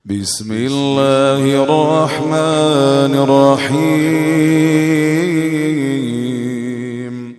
بسم الله الرحمن الرحيم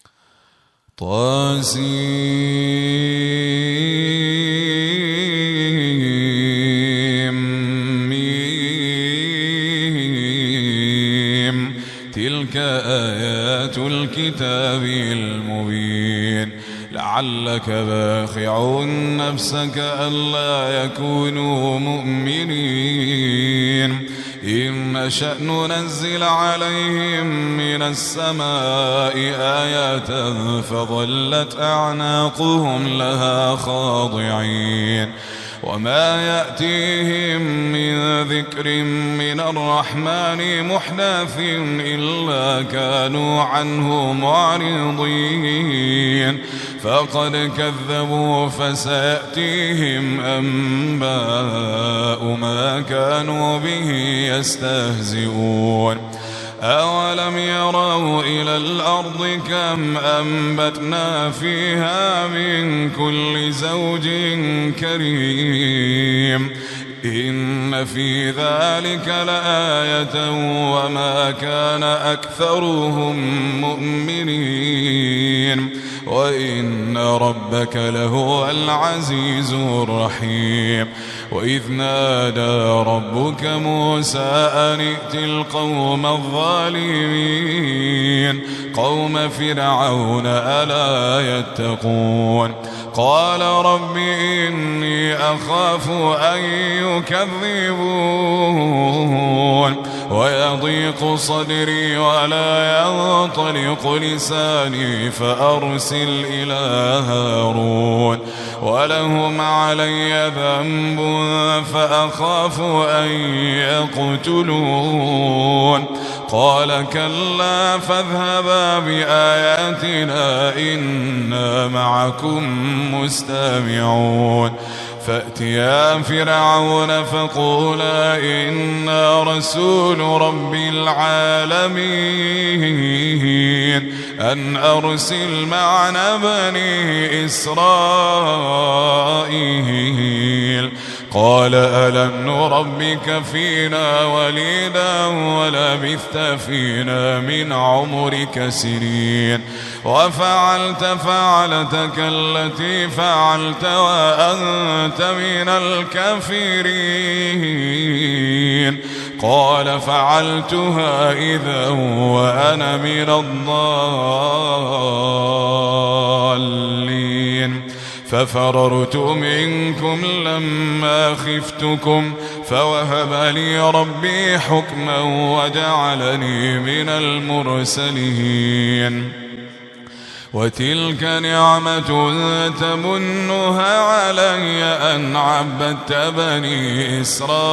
طاسيم تلك آيات الكتاب المبين لعلك باخع نفسك ألا يكونوا مؤمنين إن نشأ ننزل عليهم من السماء آية فظلت أعناقهم لها خاضعين وما يأتيهم من ذكر من الرحمن محدث إلا كانوا عنه معرضين فقد كذبوا فسيأتيهم أنباء ما كانوا به يستهزئون أولم يروا إلى الأرض كم أنبتنا فيها من كل زوج كريم إن في ذلك لآية وما كان أكثرهم مؤمنين وإن ربك لهو العزيز الرحيم وإذ نادى ربك موسى أن ائت القوم الظالمين قوم فرعون ألا يتقون قال رب إني أخاف أن يكذبون ويضيق صدري ولا ينطلق لساني فأرسل إلى هارون ولهم علي ذنب فأخاف أن يقتلون قال كلا فاذهبا بآياتنا إنا معكم مستمعون فأتيا فرعون فقولا إنا رسول رب العالمين أن أرسل معنا بني إسرائيل قال ألم نربك فينا وليدا ولبثت فينا من عمرك سنين وفعلت فعلتك التي فعلت وأنت من الكافرين قال فعلتها إذا وأنا من الضالين ففررت منكم لما خفتكم فوهب لي ربي حكما وجعلني من المرسلين وتلك نعمة تمنها علي أن عبدت بني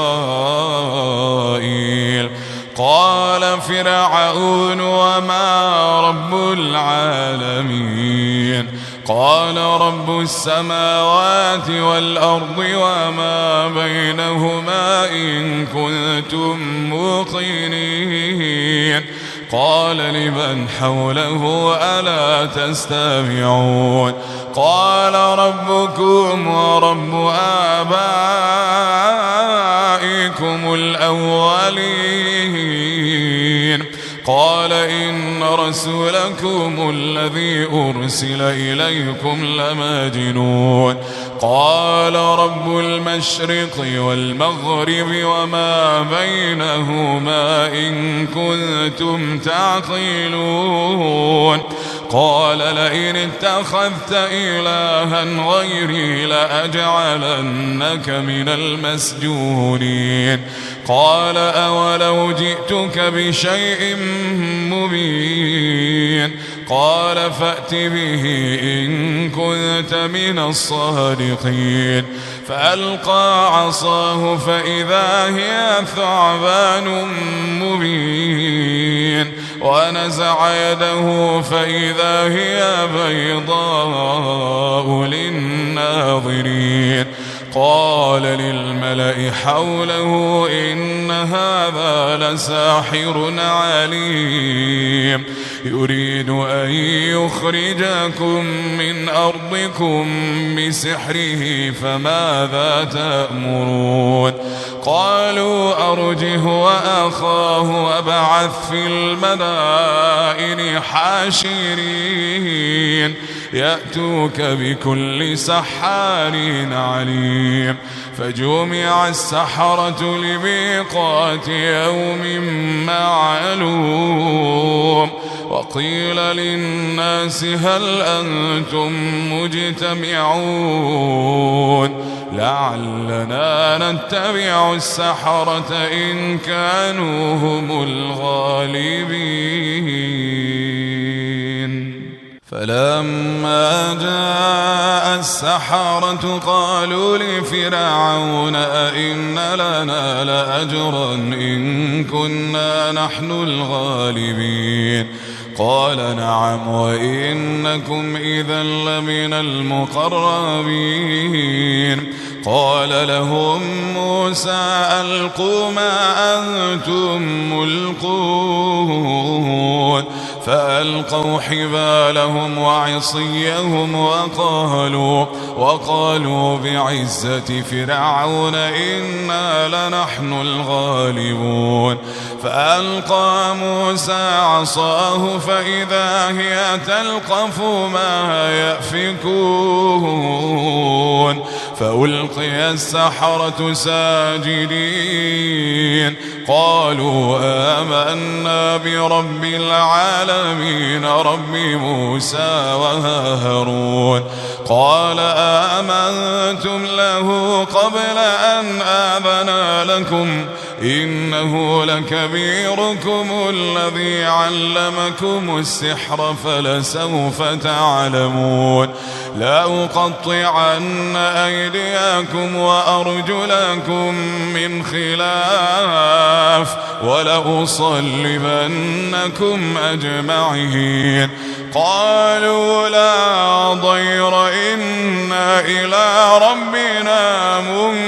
إسرائيل قال فرعون وما رب العالمين قال رب السماوات والأرض وما بينهما إن كنتم موقنين قال لمن حوله ألا تستمعون قال ربكم ورب آبائكم الأولين قال إن رسولكم الذي أرسل إليكم لمجنون قال رب المشرق والمغرب وما بينهما إن كنتم تعقلون قال لئن اتخذت إلها غيري لأجعلنك من المسجونين قال أولو جئتك بشيء مبين قال فأت به إن كنت من الصادقين فألقى عصاه فإذا هي ثعبان مبين ونزع يده فإذا هي بيضاء للناظرين قال للملأ حوله إن هذا لساحر عليم يريد أن يخرجكم من أرضكم بسحره فماذا تأمرون قالوا أرجه وأخاه وابعث في المدائن حاشرين يأتوك بكل سحار عليم فجمع السحرة لميقات يوم معلوم وقيل للناس هل أنتم مجتمعون لعلنا نتبع السحرة إن كانوا هم الغالبين فلما جاء السحرة قالوا لفرعون أئن لنا لأجرا إن كنا نحن الغالبين قال نعم وإنكم إذا لمن المقربين قال لهم موسى ألقوا ما أنتم ملقون فألقوا حبالهم وعصيهم وقالوا بعزة فرعون إنا لنحن الغالبون فألقى موسى عصاه فإذا هي تلقف ما يأفكون فألقي السحرة ساجدين قالوا آمنا برب العالمين رب موسى وهارون قال آمنتم له قبل أن آذن لكم إنه لكبيركم الذي علمكم السحر فلسوف تعلمون لأقطعن أيديكم وأرجلكم من خلاف ولأصلبنكم أجمعين قالوا لا ضير إنا إلى ربنا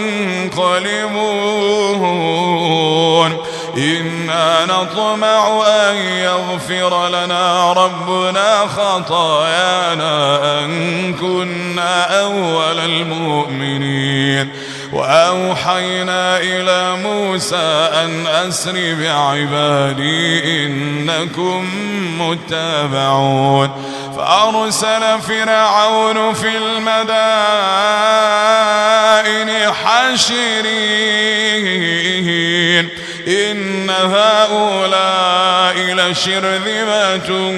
منقلبون إنا نطمع أن يغفر لنا ربنا خطايانا أن كنا أول المؤمنين وأوحينا إلى موسى أن أسر بعبادي إنكم متبعون فأرسل فرعون في المدائن حاشرين إن هؤلاء لشرذمة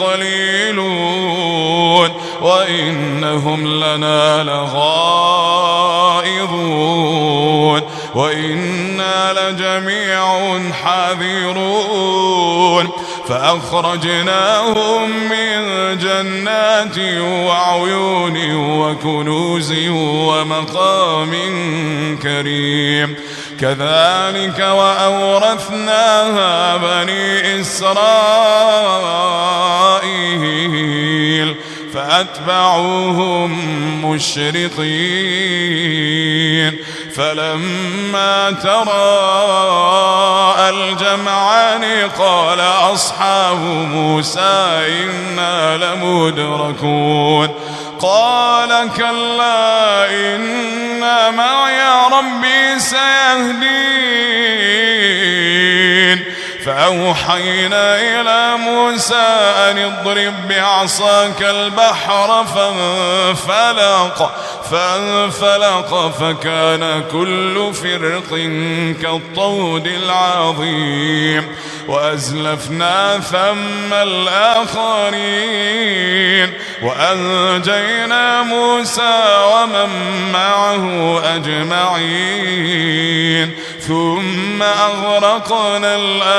قليلون وإنهم لنا لغائظون وإنا لجميع حاذرون فأخرجناهم من جنات وعيون وكنوز ومقام كريم كذلك وأورثناها بني إسرائيل فأتبعوهم مشرقين فلما تراءى الجمعان قال أصحاب موسى إنا لمدركون قال كلا إن معي ربي سيهدين فأوحينا إلى موسى أن اضرب بعصاك البحر فانفلق فكان كل فرق كالطود العظيم وأزلفنا ثم الآخرين وأنجينا موسى ومن معه أجمعين ثم أغرقنا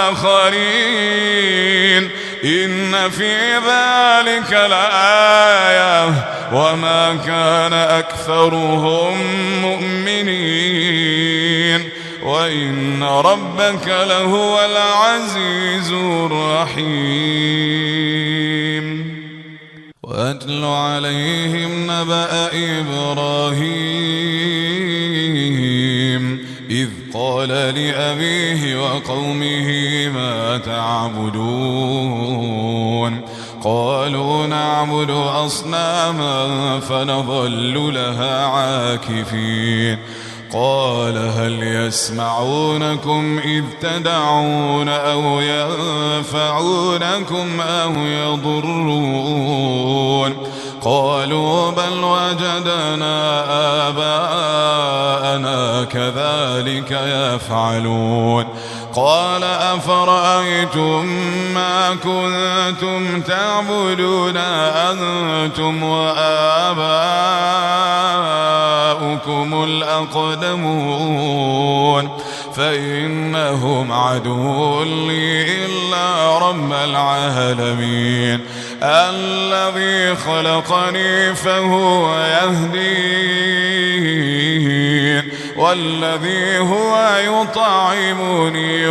الآخرين إن في ذلك لآية وما كان أكثرهم مؤمنين وإن ربك لهو العزيز الرحيم وأتل عليهم نبأ إبراهيم إذ قال لأبيه وقومه ما تعبدون قالوا نعبد أصناما فنظل لها عاكفين قال هل يسمعونكم إذ تدعون أو ينفعونكم أو يضرون قالوا بل وجدنا آباءنا كذلك يفعلون قال أفرأيتم ما كنتم تعبدون أنتم وآباؤكم الأقدمون فإنهم عدو لي إلا رب العالمين الذي خلقني فهو يهدين والذي هو يطعمني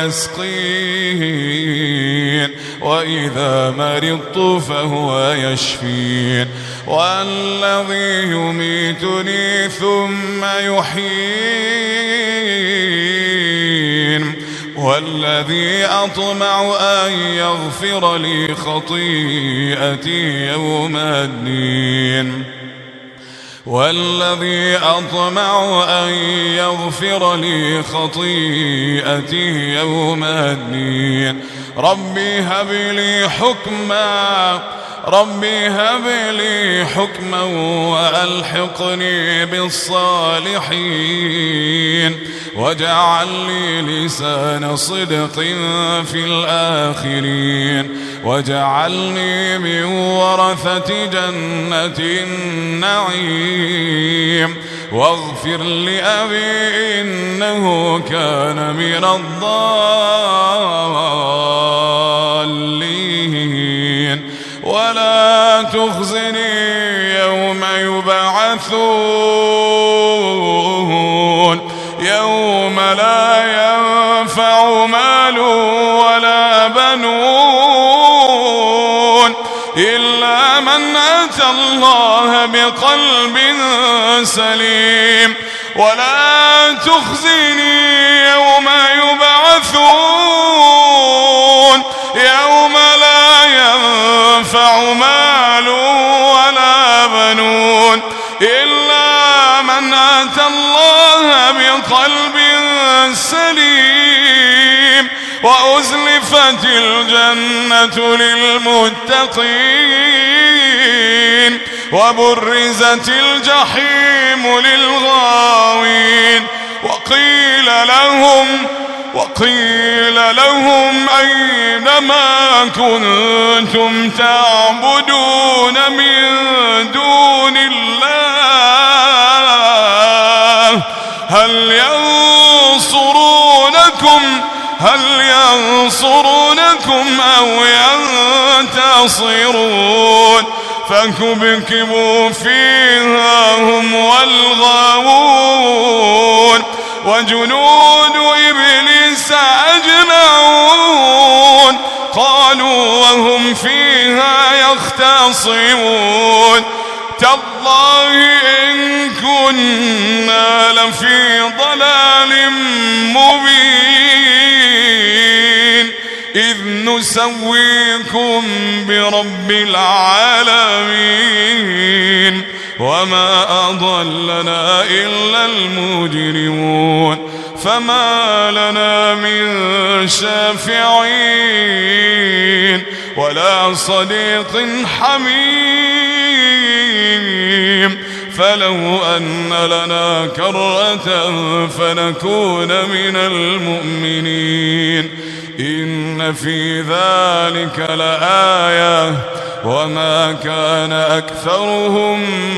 ويسقين وإذا مرضت فهو يشفين والذي يميتني ثم يحيين والذي أطمع أن يغفر لي خطيئتي يوم الدين والذي أطمع أن يغفر لي خطيئتي يوم الدين ربي هب لي حكما وألحقني بالصالحين واجعل لي لسان صدق في الآخرين واجعلني من ورثة جنة النعيم واغفر لأبي إنه كان من الضالين ولا تخزني يوم يبعثون يوم لا ينفع مال ولا بنون إلا من أتى الله بقلب سليم ولا تخزني يوم يبعثون يوم لا ينفع مال ولا بنون إلا من أتى الله بقلب سليم وأزلفت الجنة للمتقين وبرزت الجحيم للغاوين وقيل لهم أين ما كنتم تعبدون من دون الله هل ينصرونكم أو ينتصرون فكبكبوا فيها هم والغاوون وجنود إبليس أجمعون قالوا وهم فيها يختصمون تالله إن كنا لفي ضلال مبين إذ نسويكم برب العالمين وما أضلنا إلا المجرمون فما لنا من شافعين ولا صديق حميم فلو أن لنا كرة فنكون من المؤمنين إن في ذلك لآية وما كان أكثرهم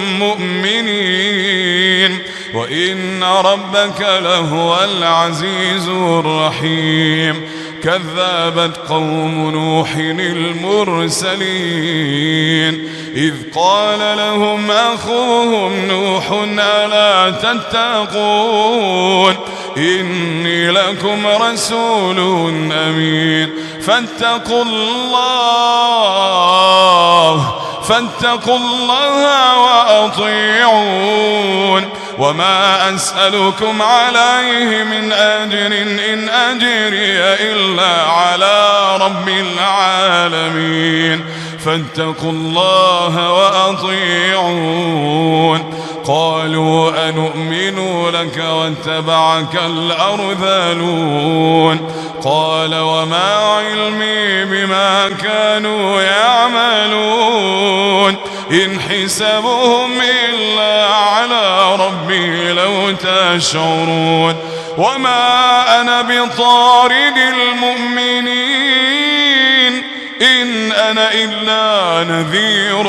مؤمنين وإن ربك لهو العزيز الرحيم كذبت قوم نوح المرسلين إذ قال لهم أخوهم نوح ألا تتقون إني لكم رسول أمين فاتقوا الله وأطيعون وما أسألكم عليه من أجر إن أجري إلا على رب العالمين فاتقوا الله وأطيعون قالوا أنؤمن لك واتبعك الأرذلون قال وما علمي بما كانوا يعملون إن حسبهم إلا على ربي لو تشعرون وما أنا بطارد المؤمنين إن أنا إلا نذير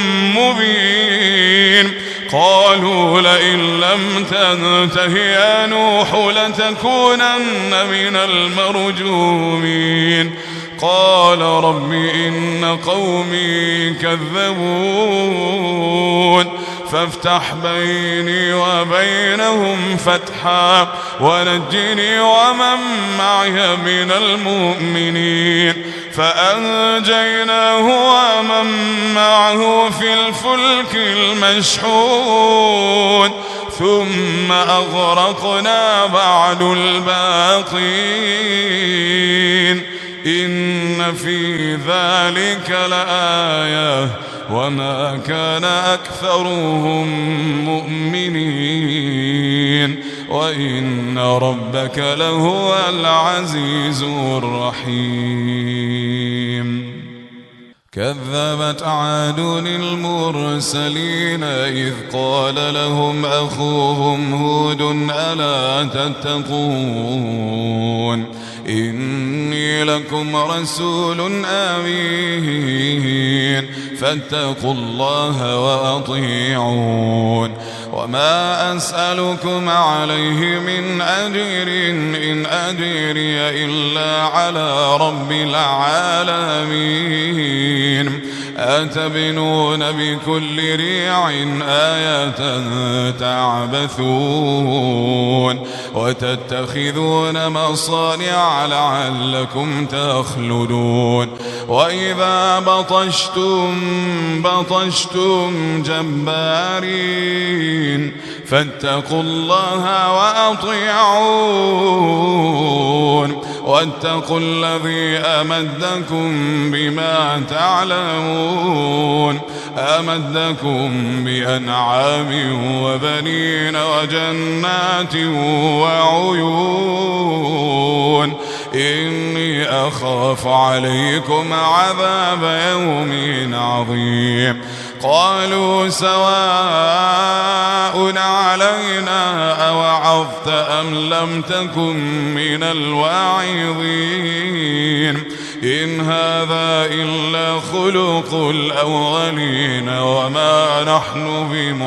مبين قالوا لئن لم تنته يا نوح لتكونن من المرجومين قال رب إن قومي كذبون فافتح بيني وبينهم فتحا ونجني ومن معي من المؤمنين فأنجيناه ومن معه في الفلك المشحون ثم أغرقنا بعد الباقين إن في ذلك لآية وما كان أكثرهم مؤمنين وإن ربك لهو العزيز الرحيم كذبت عاد المرسلين إذ قال لهم أخوهم هود ألا تتقون إني لكم رسول أمين فاتقوا الله وأطيعون وما أسألكم عليه من أجر إن أجري إلا على رب العالمين أتبنون بكل ريع آية تعبثون وتتخذون مصانع لعلكم تخلدون وإذا بطشتم جبارين فاتقوا الله وأطيعون واتقوا الذي أمدكم بما تعلمون أمدكم بأنعام وبنين وجنات وعيون إني أخاف عليكم عذاب يوم عظيم قالوا سواء علينا أوعظت أم لم تكن من الواعظين إن هذا إلا خلق الأولين وما نحن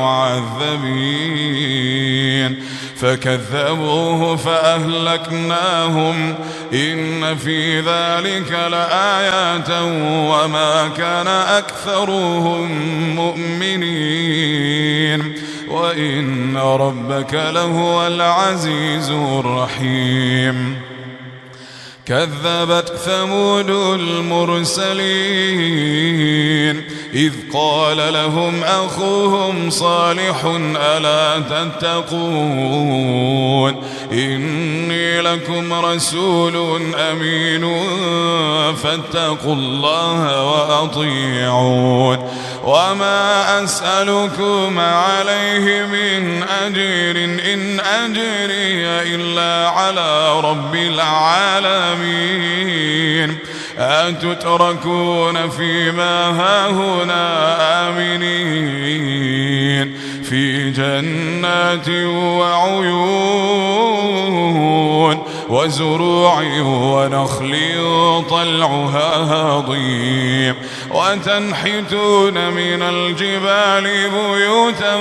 بمعذبين فكذبوه فأهلكناهم إن في ذلك لآيات وما كان أكثرهم مؤمنين وإن ربك لهو العزيز الرحيم كذبت ثمود المرسلين إذ قال لهم أخوهم صالح ألا تتقون إني لكم رسول أمين فاتقوا الله وأطيعون وما أسألكم عليه من أجر إن أجري إلا على رب العالمين أتتركون فيما هاهنا آمنين في جنات وعيون وزروع ونخل طلعها هضيم وتنحتون من الجبال بيوتا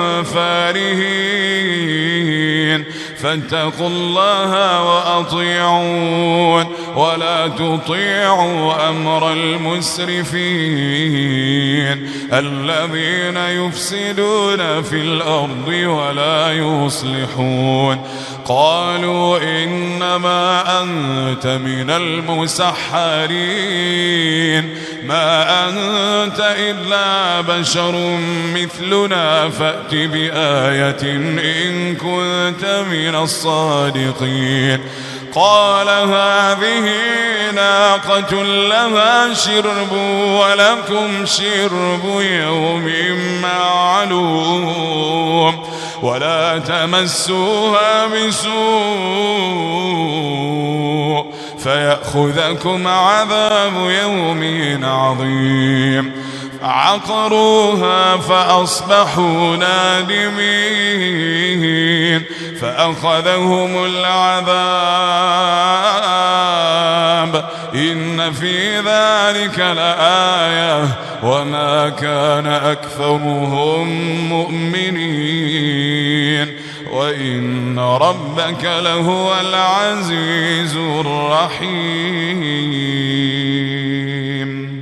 فارهين فاتقوا الله وأطيعون ولا تطيعوا أمر المسرفين الذين يفسدون في الأرض ولا يصلحون قالوا إنما أنت من المسحرين ما أنت إلا بشر مثلنا فأت بآية إن كنت من الصادقين قال هذه ناقة لها شرب ولكم شرب يوم معلوم ولا تمسوها بسوء فيأخذكم عذاب يوم عظيم فعقروها فأصبحوا نادمين فأخذهم العذاب إن في ذلك لآية وما كان أكثرهم مؤمنين وإن ربك لهو العزيز الرحيم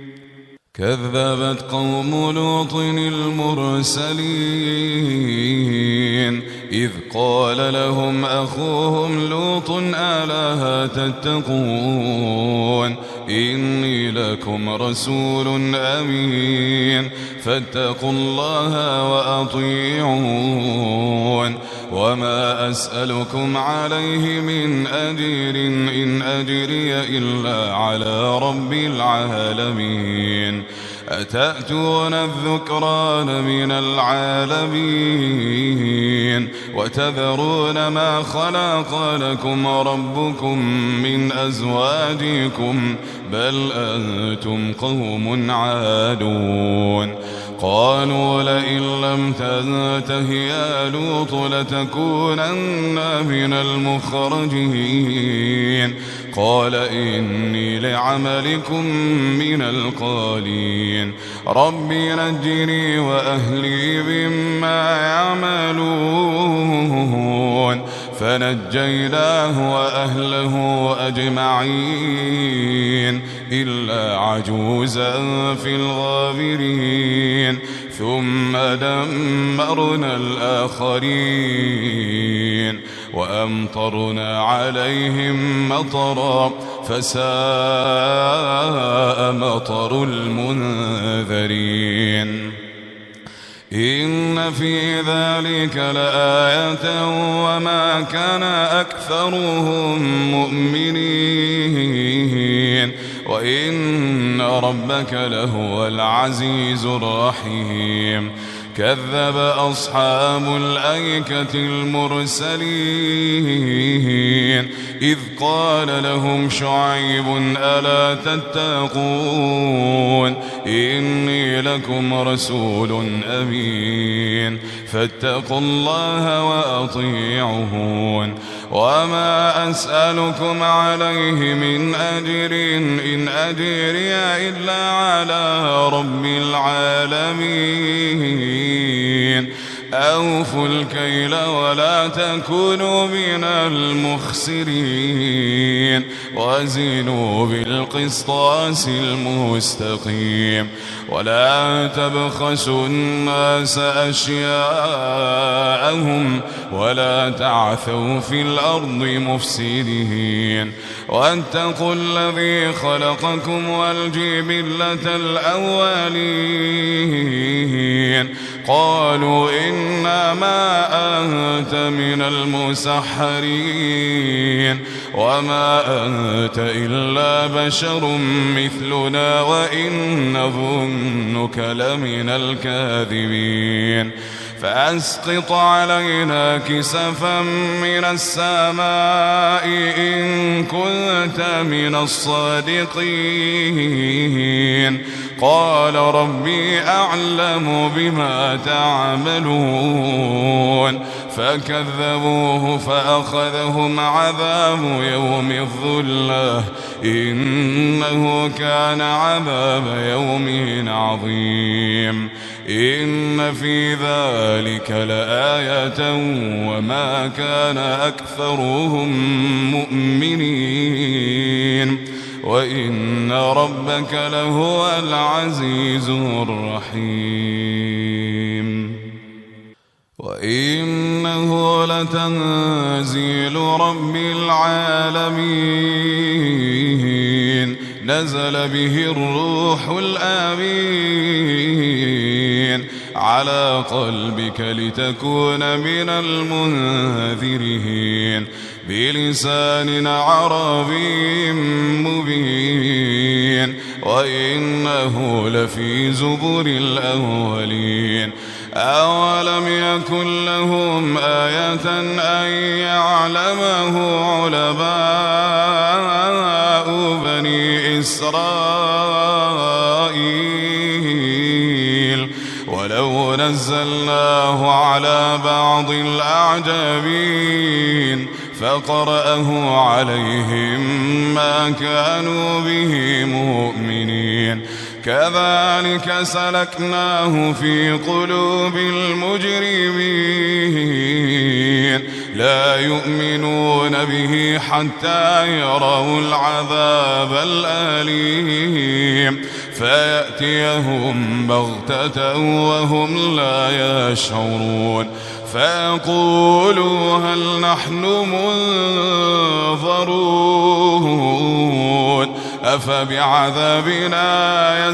كذبت قوم لوط المرسلين إذ قال لهم أخوهم لوط ألا تتقون إني لكم رسول أمين فاتقوا الله وأطيعون وما أسألكم عليه من أجر إن أجري إلا على رب العالمين أتأتون الذكران من العالمين وتذرون ما خلق لكم ربكم من أزواجكم بل أنتم قوم عادون قالوا لئن لم تنته يا لوط لتكونن من المخرجين قال إني لعملكم من القالين رب نجني وأهلي مما يعملون فنجيناه وأهله أجمعين إلا عجوزا في الغابرين ثم دمرنا الآخرين وأمطرنا عليهم مطرا فساء مطر المنذرين إن في ذلك لآية وما كان أكثرهم مؤمنين وإن ربك لهو العزيز الرحيم كذب أصحاب الأيكة المرسلين إذ قال لهم شعيب ألا تتقون إني لكم رسول أمين فاتقوا الله وأطيعون وما أسألكم عليه من أجر إن أجري إلا على رب العالمين أوفوا الكيل ولا تكونوا من المخسرين وزنوا بالقسطاس المستقيم ولا تبخسوا الناس أشياءهم ولا تعثوا في الأرض مفسدين واتقوا الذي خلقكم والجبلة الأولين قالوا إنما أنت من المسحرين وما أنت إلا بشر مثلنا وإن نظنك لمن الكاذبين فأسقط علينا كسفا من السماء إن كنت من الصادقين قال ربي أعلم بما تعملون فكذبوه فأخذهم عذاب يوم الظلة إنه كان عذاب يوم عظيم إن في ذلك لآية وما كان أكثرهم مؤمنين وإن ربك لهو العزيز الرحيم وإنه لتنزيل رب العالمين نزل به الروح الأمين على قلبك لتكون من المنذرين بلسان عربي مبين وإنه لفي زبر الأولين أولم يكن لهم آية أن يعلمه علماء بني إسرائيل ولو نزلناه على بعض الأعجمين فقرأه عليهم ما كانوا به مؤمنين كذلك سلكناه في قلوب المجرمين لا يؤمنون به حتى يروا العذاب الأليم فيأتيهم بغتة وهم لا يشعرون فيقولوا هل نحن منظرون أفبعذابنا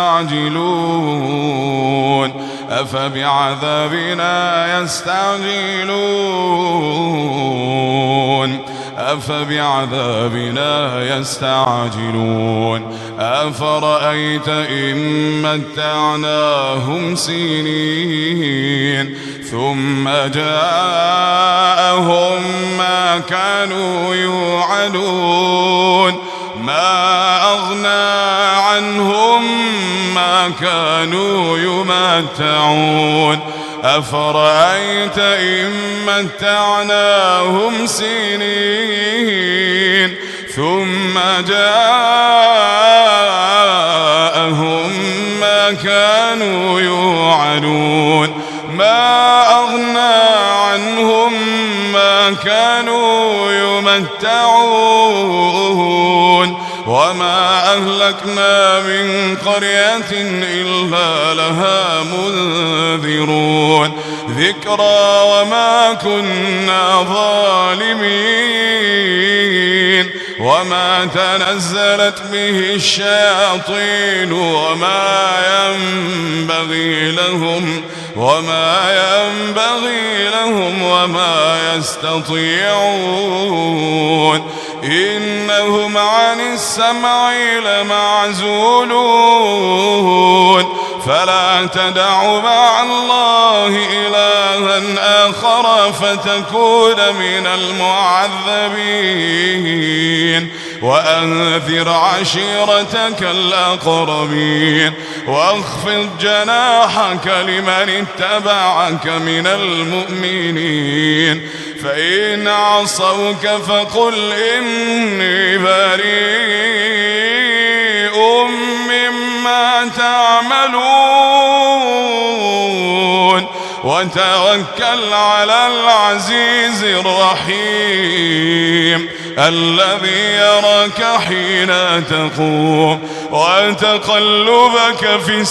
يستعجلون أفرأيت إن متعناهم سنين ثم جاءهم ما كانوا يوعدون ما أغنى عنهم ما كانوا يمتعون أفرأيت إن متعناهم سنين ثم جاءهم ما كانوا يوعدون ما أغنى عنهم ما كانوا يمتعون وما أهلكنا من قرية إلا لها منذرون ذكرى وما كنا ظالمين وما تنزلت به الشياطين وما ينبغي لهم وما يستطيعون إنهم عن السمع لمعزولون فلا تدع مع الله إلها آخر فتكون من المعذبين وأنذر عشيرتك الأقربين واخفض جناحك لمن اتبعك من المؤمنين فإن عصوك فقل إني بريء مما تعملون وتوكل على العزيز الرحيم الذي يراك حين تقوم وتقلبك في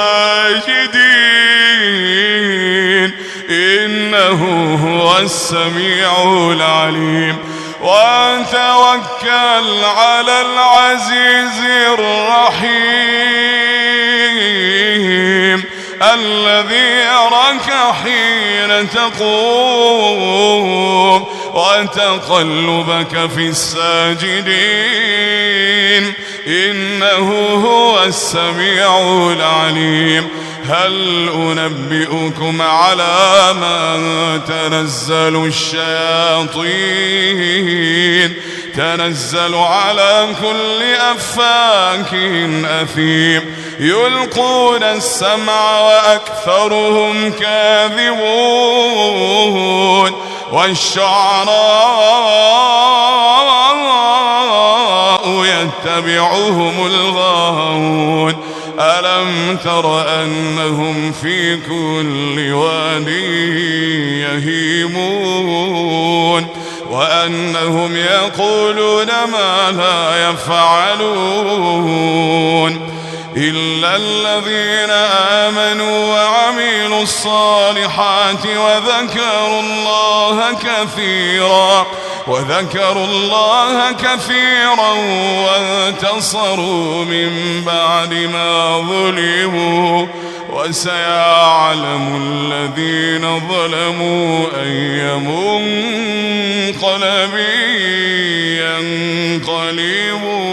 الساجدين إنه هو السميع العليم وتوكل على العزيز الرحيم الذي يراك حين تقوم وتقلبك في الساجدين إنه هو السميع العليم هل أنبئكم على من تنزل الشياطين تنزل على كل أفاك أثيم يلقون السمع وأكثرهم كاذبون والشعراء يتبعهم الغاوون ألم تر أنهم في كل واد يهيمون وأنهم يقولون ما لا يفعلون إلا الذين آمنوا وعملوا الصالحات وذكروا الله كثيرا وانتصروا من بعد ما ظلموا وسيعلم الذين ظلموا أي منقلب ينقلبون